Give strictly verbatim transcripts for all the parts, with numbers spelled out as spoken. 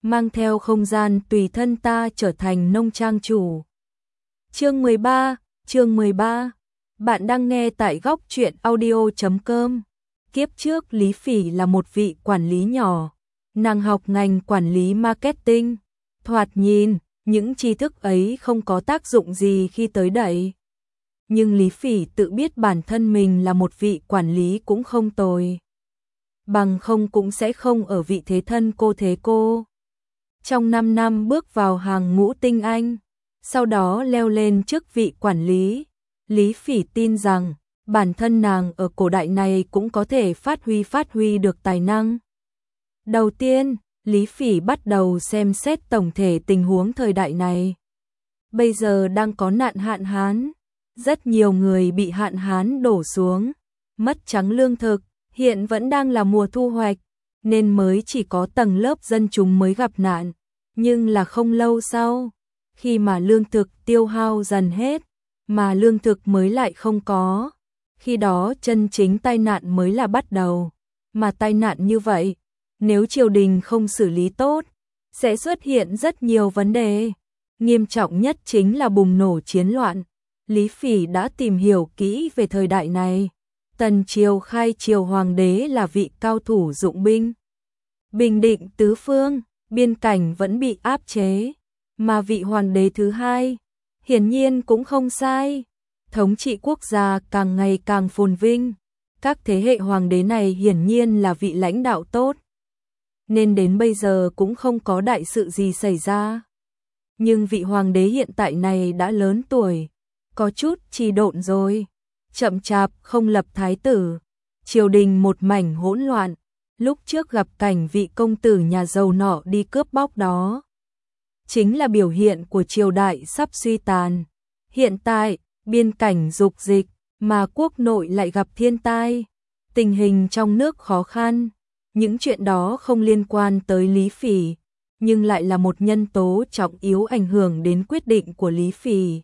mang theo không gian tùy thân ta trở thành nông trang chủ. Chương mười ba, chương mười ba. Bạn đang nghe tại góc truyện audio chấm com. Kiếp trước Lý Phỉ là một vị quản lý nhỏ, nàng học ngành quản lý marketing. Thoạt nhìn, những tri thức ấy không có tác dụng gì khi tới đây. Nhưng Lý Phỉ tự biết bản thân mình là một vị quản lý cũng không tồi. Bằng không cũng sẽ không ở vị thế thân cô thế cô. Trong năm năm bước vào hàng ngũ tinh anh, sau đó leo lên chức vị quản lý, Lý Phỉ tin rằng bản thân nàng ở cổ đại này cũng có thể phát huy phát huy được tài năng. Đầu tiên, Lý Phỉ bắt đầu xem xét tổng thể tình huống thời đại này. Bây giờ đang có nạn hạn hán, rất nhiều người bị hạn hán đổ xuống, mất trắng lương thực, hiện vẫn đang là mùa thu hoạch, nên mới chỉ có tầng lớp dân chúng mới gặp nạn. Nhưng là không lâu sau, khi mà lương thực tiêu hao dần hết, mà lương thực mới lại không có, khi đó chân chính tai nạn mới là bắt đầu. Mà tai nạn như vậy, nếu triều đình không xử lý tốt, sẽ xuất hiện rất nhiều vấn đề. Nghiêm trọng nhất chính là bùng nổ chiến loạn. Lý Phỉ đã tìm hiểu kỹ về thời đại này. Tần triều khai triều hoàng đế là vị cao thủ dụng binh, bình định tứ phương, biên cảnh vẫn bị áp chế, mà vị hoàng đế thứ hai, hiển nhiên cũng không sai, thống trị quốc gia càng ngày càng phồn vinh, các thế hệ hoàng đế này hiển nhiên là vị lãnh đạo tốt, nên đến bây giờ cũng không có đại sự gì xảy ra. Nhưng vị hoàng đế hiện tại này đã lớn tuổi, có chút trì độn rồi, chậm chạp không lập thái tử, triều đình một mảnh hỗn loạn. Lúc trước gặp cảnh vị công tử nhà giàu nọ đi cướp bóc đó, chính là biểu hiện của triều đại sắp suy tàn. Hiện tại, biên cảnh dục dịch, mà quốc nội lại gặp thiên tai, tình hình trong nước khó khăn. Những chuyện đó không liên quan tới Lý Phỉ, nhưng lại là một nhân tố trọng yếu ảnh hưởng đến quyết định của Lý Phỉ.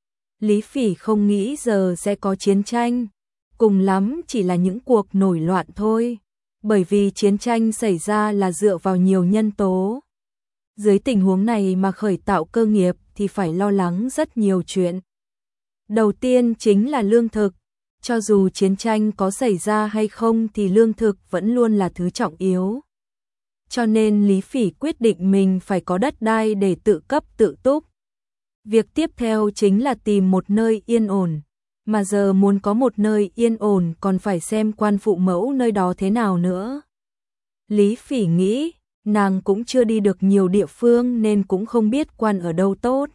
Lý Phỉ không nghĩ giờ sẽ có chiến tranh, cùng lắm chỉ là những cuộc nổi loạn thôi. Bởi vì chiến tranh xảy ra là dựa vào nhiều nhân tố. Dưới tình huống này mà khởi tạo cơ nghiệp thì phải lo lắng rất nhiều chuyện. Đầu tiên chính là lương thực. Cho dù chiến tranh có xảy ra hay không thì lương thực vẫn luôn là thứ trọng yếu. Cho nên Lý Phỉ quyết định mình phải có đất đai để tự cấp tự túc. Việc tiếp theo chính là tìm một nơi yên ổn. Mà giờ muốn có một nơi yên ổn còn phải xem quan phụ mẫu nơi đó thế nào nữa. Lý Phỉ nghĩ, nàng cũng chưa đi được nhiều địa phương nên cũng không biết quan ở đâu tốt.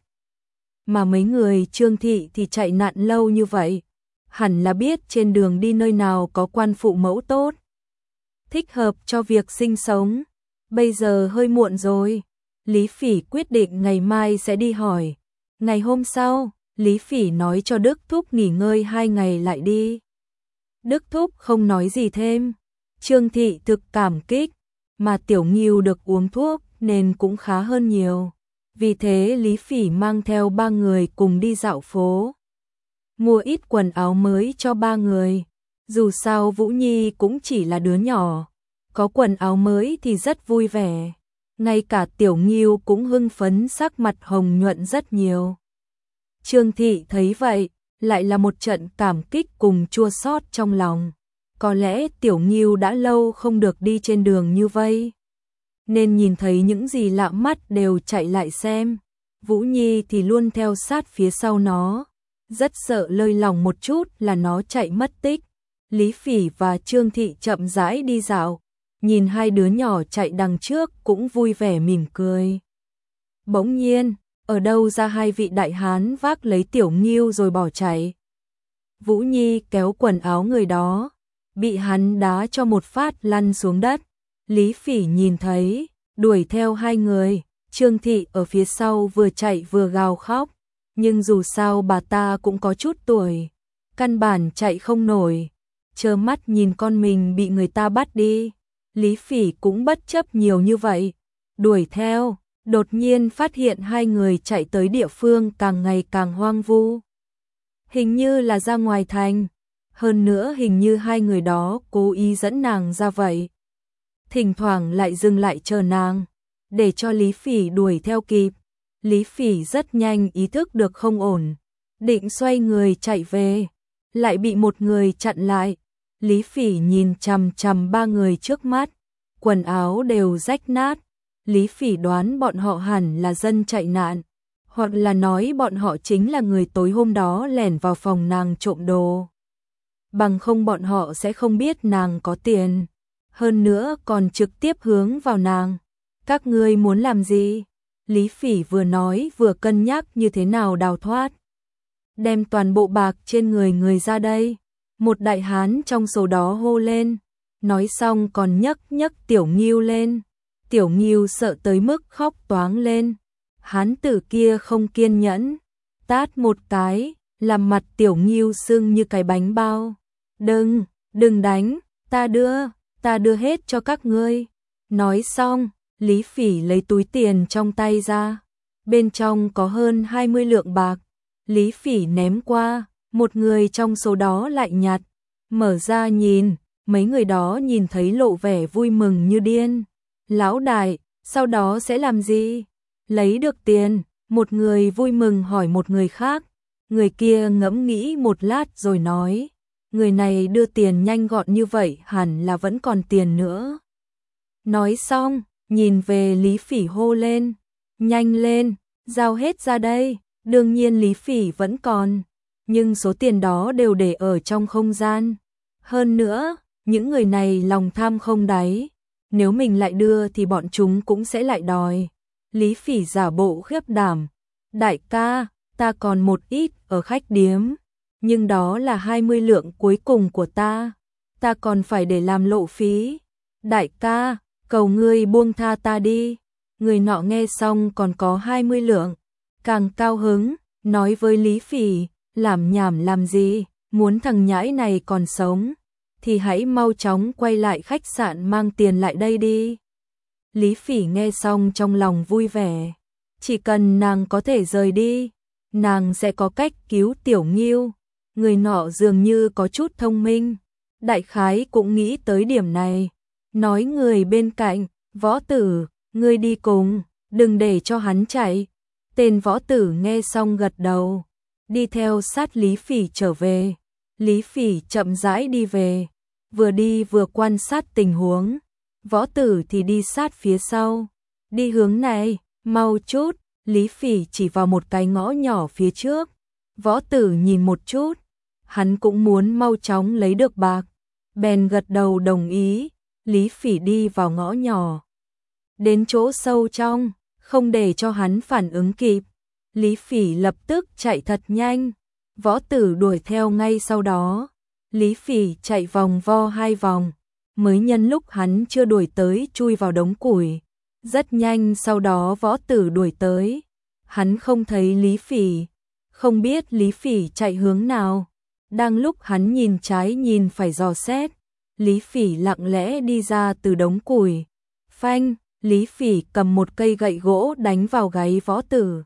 Mà mấy người Trương Thị thì chạy nạn lâu như vậy, hẳn là biết trên đường đi nơi nào có quan phụ mẫu tốt, thích hợp cho việc sinh sống. Bây giờ hơi muộn rồi, Lý Phỉ quyết định ngày mai sẽ đi hỏi. Ngày hôm sau, Lý Phỉ nói cho Đức Thúc nghỉ ngơi hai ngày lại đi. Đức Thúc không nói gì thêm. Trương Thị thực cảm kích, mà Tiểu Ngưu được uống thuốc nên cũng khá hơn nhiều. Vì thế Lý Phỉ mang theo ba người cùng đi dạo phố, mua ít quần áo mới cho ba người. Dù sao Vũ Nhi cũng chỉ là đứa nhỏ, có quần áo mới thì rất vui vẻ. Ngay cả Tiểu Ngưu cũng hưng phấn, sắc mặt hồng nhuận rất nhiều. Trương Thị thấy vậy, lại là một trận cảm kích cùng chua xót trong lòng. Có lẽ Tiểu Ngưu đã lâu không được đi trên đường như vây, nên nhìn thấy những gì lạ mắt đều chạy lại xem. Vũ Nhi thì luôn theo sát phía sau nó, rất sợ lơi lòng một chút là nó chạy mất tích. Lý Phỉ và Trương Thị chậm rãi đi dạo, nhìn hai đứa nhỏ chạy đằng trước cũng vui vẻ mỉm cười. Bỗng nhiên, ở đâu ra hai vị đại hán vác lấy Tiểu Ngưu rồi bỏ chạy. Vũ Nhi kéo quần áo người đó, bị hắn đá cho một phát lăn xuống đất. Lý Phỉ nhìn thấy, đuổi theo hai người. Trương Thị ở phía sau vừa chạy vừa gào khóc, nhưng dù sao bà ta cũng có chút tuổi, căn bản chạy không nổi, trơ mắt nhìn con mình bị người ta bắt đi. Lý Phỉ cũng bất chấp nhiều như vậy, đuổi theo. Đột nhiên phát hiện hai người chạy tới địa phương càng ngày càng hoang vu, hình như là ra ngoài thành. Hơn nữa hình như hai người đó cố ý dẫn nàng ra vậy, thỉnh thoảng lại dừng lại chờ nàng. để cho Lý Phỉ đuổi theo kịp. Lý Phỉ rất nhanh ý thức được không ổn, định xoay người chạy về, lại bị một người chặn lại. Lý Phỉ nhìn chằm chằm ba người trước mắt, quần áo đều rách nát. Lý Phỉ đoán bọn họ hẳn là dân chạy nạn, hoặc là nói bọn họ chính là người tối hôm đó lẻn vào phòng nàng trộm đồ. Bằng không bọn họ sẽ không biết nàng có tiền, hơn nữa còn trực tiếp hướng vào nàng. Các ngươi muốn làm gì? Lý Phỉ vừa nói vừa cân nhắc như thế nào đào thoát. Đem toàn bộ bạc trên người người ra đây. Một đại hán trong số đó hô lên, nói xong còn nhấc nhấc Tiểu Ngưu lên. Tiểu Ngưu sợ tới mức khóc toáng lên. Hán tử kia không kiên nhẫn, tát một cái, làm mặt Tiểu Ngưu sưng như cái bánh bao. Đừng, đừng đánh, ta đưa, ta đưa hết cho các ngươi. Nói xong, Lý Phỉ lấy túi tiền trong tay ra, bên trong có hơn hai mươi lượng bạc. Lý Phỉ ném qua, một người trong số đó lại nhặt, mở ra nhìn, mấy người đó nhìn thấy lộ vẻ vui mừng như điên. Lão đại, sau đó sẽ làm gì? Lấy được tiền, một người vui mừng hỏi một người khác. Người kia ngẫm nghĩ một lát rồi nói, người này đưa tiền nhanh gọn như vậy hẳn là vẫn còn tiền nữa. Nói xong, nhìn về Lý Phỉ hô lên, nhanh lên, giao hết ra đây. Đương nhiên Lý Phỉ vẫn còn, nhưng số tiền đó đều để ở trong không gian. Hơn nữa, những người này lòng tham không đáy, nếu mình lại đưa thì bọn chúng cũng sẽ lại đòi. Lý Phỉ giả bộ khiếp đảm, đại ca, ta còn một ít ở khách điếm, nhưng đó là hai mươi lượng cuối cùng của ta, ta còn phải để làm lộ phí. Đại ca, cầu ngươi buông tha ta đi. Người nọ nghe xong còn có hai mươi lượng, càng cao hứng, nói với Lý Phỉ, làm nhảm làm gì, muốn thằng nhãi này còn sống, thì hãy mau chóng quay lại khách sạn mang tiền lại đây đi. Lý Phỉ nghe xong trong lòng vui vẻ, chỉ cần nàng có thể rời đi, nàng sẽ có cách cứu Tiểu Ngưu. Người nọ dường như có chút thông minh, đại khái cũng nghĩ tới điểm này, nói người bên cạnh, Võ Tử, ngươi đi cùng, đừng để cho hắn chạy. Tên Võ Tử nghe xong gật đầu, đi theo sát Lý Phỉ trở về. Lý Phỉ chậm rãi đi về, vừa đi vừa quan sát tình huống. Võ Tử thì đi sát phía sau, đi hướng này, mau chút. Lý Phỉ chỉ vào một cái ngõ nhỏ phía trước. Võ Tử nhìn một chút, hắn cũng muốn mau chóng lấy được bạc, bèn gật đầu đồng ý. Lý Phỉ đi vào ngõ nhỏ, đến chỗ sâu trong, không để cho hắn phản ứng kịp, Lý Phỉ lập tức chạy thật nhanh. Võ Tử đuổi theo ngay sau đó. Lý Phỉ chạy vòng vo hai vòng, mới nhân lúc hắn chưa đuổi tới chui vào đống củi. Rất nhanh sau đó Võ Tử đuổi tới, hắn không thấy Lý Phỉ, không biết Lý Phỉ chạy hướng nào. Đang lúc hắn nhìn trái nhìn phải dò xét, Lý Phỉ lặng lẽ đi ra từ đống củi. Phanh, Lý Phỉ cầm một cây gậy gỗ đánh vào gáy Võ Tử.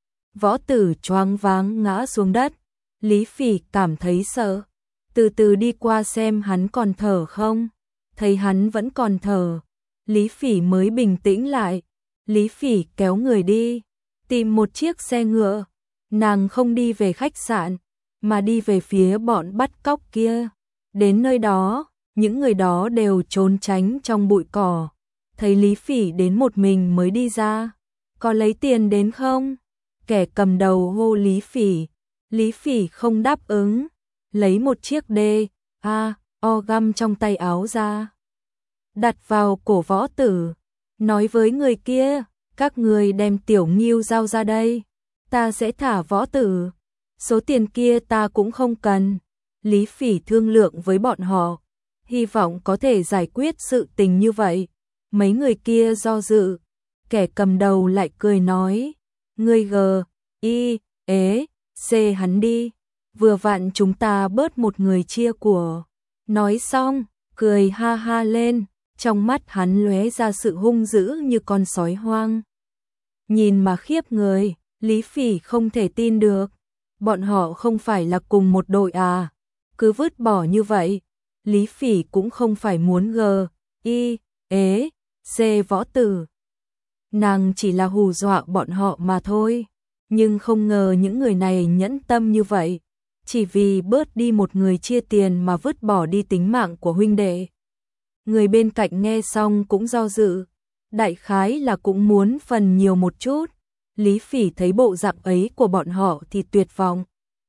Võ Tử choáng váng ngã xuống đất. Lý Phỉ cảm thấy sợ, từ từ đi qua xem hắn còn thở không. Thấy hắn vẫn còn thở, Lý Phỉ mới bình tĩnh lại. Lý Phỉ kéo người đi, tìm một chiếc xe ngựa. Nàng không đi về khách sạn, mà đi về phía bọn bắt cóc kia. Đến nơi đó, những người đó đều trốn tránh trong bụi cỏ. Thấy Lý Phỉ đến một mình mới đi ra. Có lấy tiền đến không? Kẻ cầm đầu hô Lý Phỉ. Lý Phỉ không đáp ứng, lấy một chiếc đê a o găm trong tay áo ra, đặt vào cổ Võ Tử, nói với người kia, các người đem Tiểu Ngưu giao ra đây, ta sẽ thả Võ Tử, số tiền kia ta cũng không cần. Lý Phỉ thương lượng với bọn họ, hy vọng có thể giải quyết sự tình như vậy. Mấy người kia do dự, kẻ cầm đầu lại cười nói, ngươi gờ, y, ế, xê hắn đi, vừa vặn chúng ta bớt một người chia của. Nói xong, cười ha ha lên, trong mắt hắn lóe ra sự hung dữ như con sói hoang. Nhìn mà khiếp người, Lý Phỉ không thể tin được, bọn họ không phải là cùng một đội à, cứ vứt bỏ như vậy. Lý Phỉ cũng không phải muốn gờ, y, ế, xê Võ Tử. nàng chỉ là hù dọa bọn họ mà thôi. Nhưng không ngờ những người này nhẫn tâm như vậy, chỉ vì bớt đi một người chia tiền mà vứt bỏ đi tính mạng của huynh đệ. Người bên cạnh nghe xong cũng do dự, đại khái là cũng muốn phần nhiều một chút. Lý Phỉ thấy bộ dạng ấy của bọn họ thì tuyệt vọng.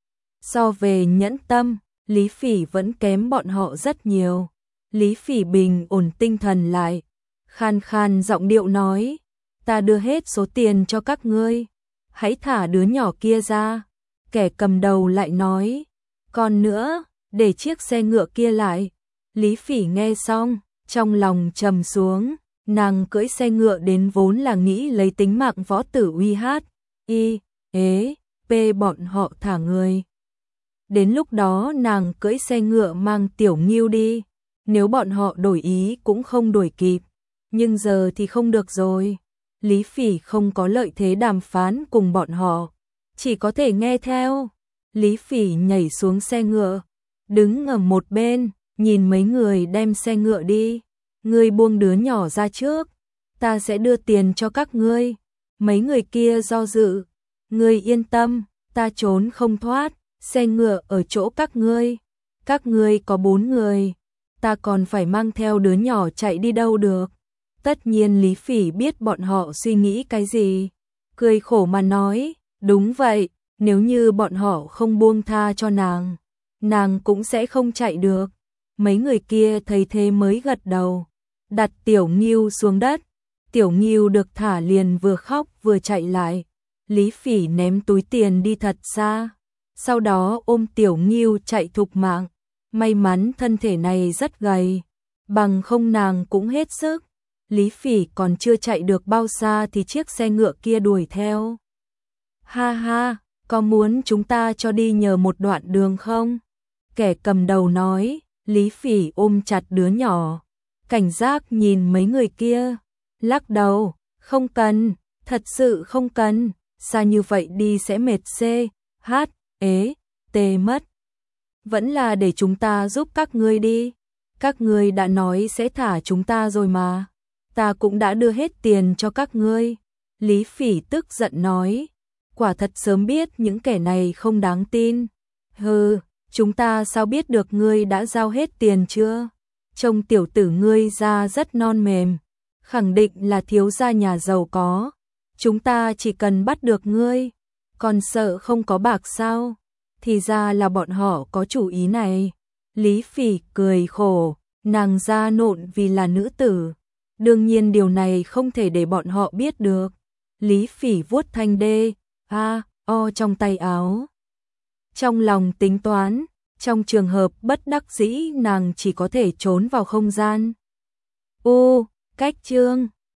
So về nhẫn tâm, Lý Phỉ vẫn kém bọn họ rất nhiều. Lý Phỉ bình ổn tinh thần lại, khan khan giọng điệu nói, ta đưa hết số tiền cho các ngươi, hãy thả đứa nhỏ kia ra. Kẻ cầm đầu lại nói, còn nữa, để chiếc xe ngựa kia lại. Lý Phỉ nghe xong, trong lòng trầm xuống, nàng cưỡi xe ngựa đến vốn là nghĩ lấy tính mạng Võ Tử Uy hát, y, ế, p bọn họ thả người. Đến lúc đó nàng cưỡi xe ngựa mang Tiểu Ngưu đi, nếu bọn họ đổi ý cũng không đuổi kịp, nhưng giờ thì không được rồi. Lý Phỉ không có lợi thế đàm phán cùng bọn họ, chỉ có thể nghe theo. Lý Phỉ nhảy xuống xe ngựa, đứng ở một bên, nhìn mấy người đem xe ngựa đi. Ngươi buông đứa nhỏ ra trước, ta sẽ đưa tiền cho các ngươi. Mấy người kia do dự, ngươi yên tâm, ta trốn không thoát, xe ngựa ở chỗ các ngươi. Các ngươi có bốn người, ta còn phải mang theo đứa nhỏ chạy đi đâu được. Tất nhiên Lý Phỉ biết bọn họ suy nghĩ cái gì, cười khổ mà nói, đúng vậy, nếu như bọn họ không buông tha cho nàng, nàng cũng sẽ không chạy được. Mấy người kia thấy thế mới gật đầu, đặt Tiểu Ngưu xuống đất. Tiểu Ngưu được thả liền vừa khóc vừa chạy lại. Lý Phỉ ném túi tiền đi thật xa, sau đó ôm Tiểu Ngưu chạy thục mạng. May mắn thân thể này rất gầy, bằng không nàng cũng hết sức. Lý Phỉ còn chưa chạy được bao xa thì chiếc xe ngựa kia đuổi theo. Ha ha, có muốn chúng ta cho đi nhờ một đoạn đường không? Kẻ cầm đầu nói. Lý Phỉ ôm chặt đứa nhỏ, cảnh giác nhìn mấy người kia, lắc đầu, không cần, thật sự không cần, xa như vậy đi sẽ mệt xê, hát, ế, tê mất. Vẫn là để chúng ta giúp các ngươi đi, các ngươi đã nói sẽ thả chúng ta rồi mà, ta cũng đã đưa hết tiền cho các ngươi. Lý Phỉ tức giận nói, quả thật sớm biết những kẻ này không đáng tin. Hừ, chúng ta sao biết được ngươi đã giao hết tiền chưa? Trông tiểu tử ngươi ra rất non mềm, khẳng định là thiếu gia nhà giàu có. Chúng ta chỉ cần bắt được ngươi, còn sợ không có bạc sao? Thì ra là bọn họ có chủ ý này. Lý Phỉ cười khổ, nàng ra nộn vì là nữ tử, đương nhiên điều này không thể để bọn họ biết được. Lý Phỉ vuốt thanh đê, a, o trong tay áo. Trong lòng tính toán, trong trường hợp bất đắc dĩ nàng chỉ có thể trốn vào không gian. Ô, cách chương